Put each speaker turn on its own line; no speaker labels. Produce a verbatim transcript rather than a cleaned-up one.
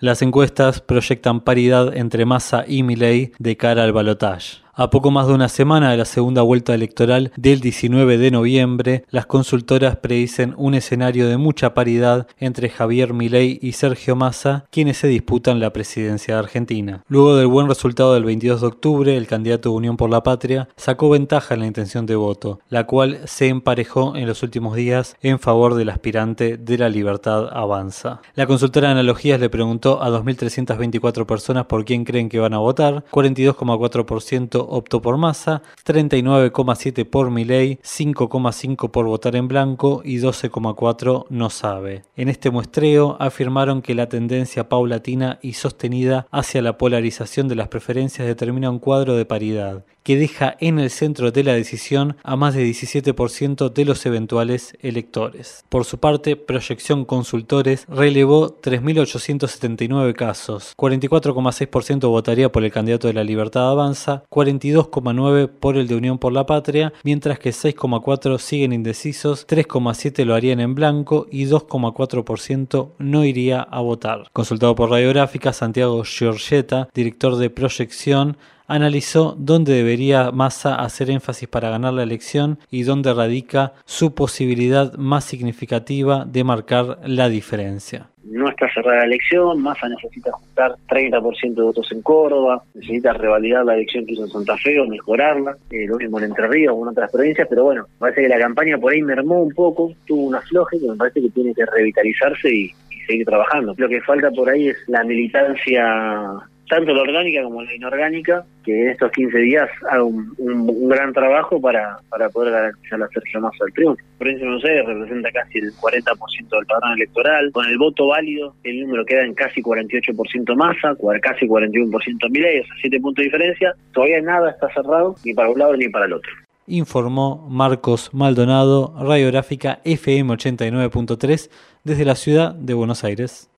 Las encuestas proyectan paridad entre Massa y Milei de cara al balotaje. A poco más de una semana de la segunda vuelta electoral del diecinueve de noviembre, las consultoras predicen un escenario de mucha paridad entre Javier Milei y Sergio Massa, quienes se disputan la presidencia de Argentina. Luego del buen resultado del veintidós de octubre, el candidato de Unión por la Patria sacó ventaja en la intención de voto, la cual se emparejó en los últimos días en favor del aspirante de La Libertad Avanza. La consultora de Analogías le preguntó a dos mil trescientas veinticuatro personas por quién creen que van a votar, cuarenta y dos coma cuatro por ciento optó por Massa, treinta y nueve coma siete por ciento por Milei, cinco coma cinco por ciento por votar en blanco y doce coma cuatro por ciento no sabe. En este muestreo afirmaron que la tendencia paulatina y sostenida hacia la polarización de las preferencias determina un cuadro de paridad, que deja en el centro de la decisión a más de diecisiete por ciento de los eventuales electores. Por su parte, Proyección Consultores relevó tres mil ochocientos setenta y nueve casos, cuarenta y cuatro coma seis por ciento votaría por el candidato de La Libertad Avanza, cuarenta y dos coma nueve por ciento por el de Unión por la Patria, mientras que seis coma cuatro por ciento siguen indecisos, tres coma siete por ciento lo harían en blanco y dos coma cuatro por ciento no iría a votar. Consultado por Radiográfica, Santiago Giorgetta, director de Proyección, analizó dónde debería Massa hacer énfasis para ganar la elección y dónde radica su posibilidad más significativa de marcar la diferencia.
No está cerrada la elección, Massa necesita juntar treinta por ciento de votos en Córdoba, necesita revalidar la elección que hizo en Santa Fe o mejorarla, eh, lo mismo en Entre Ríos o en otras provincias, pero bueno, parece que la campaña por ahí mermó un poco, tuvo un afloje que me parece que tiene que revitalizarse y, y seguir trabajando. Lo que falta por ahí es la militancia, tanto la orgánica como la inorgánica, que en estos quince días haga un, un, un gran trabajo para, para poder garantizar a Sergio Massa el triunfo. La provincia de Buenos Aires representa casi el cuarenta por ciento del padrón electoral, con el voto válido el número queda en casi cuarenta y ocho por ciento Massa, casi cuarenta y uno por ciento Milei, o sea, siete puntos de diferencia. Todavía nada está cerrado, ni para un lado ni para el otro.
Informó Marcos Maldonado, Radiográfica F M ochenta y nueve punto tres, desde la ciudad de Buenos Aires.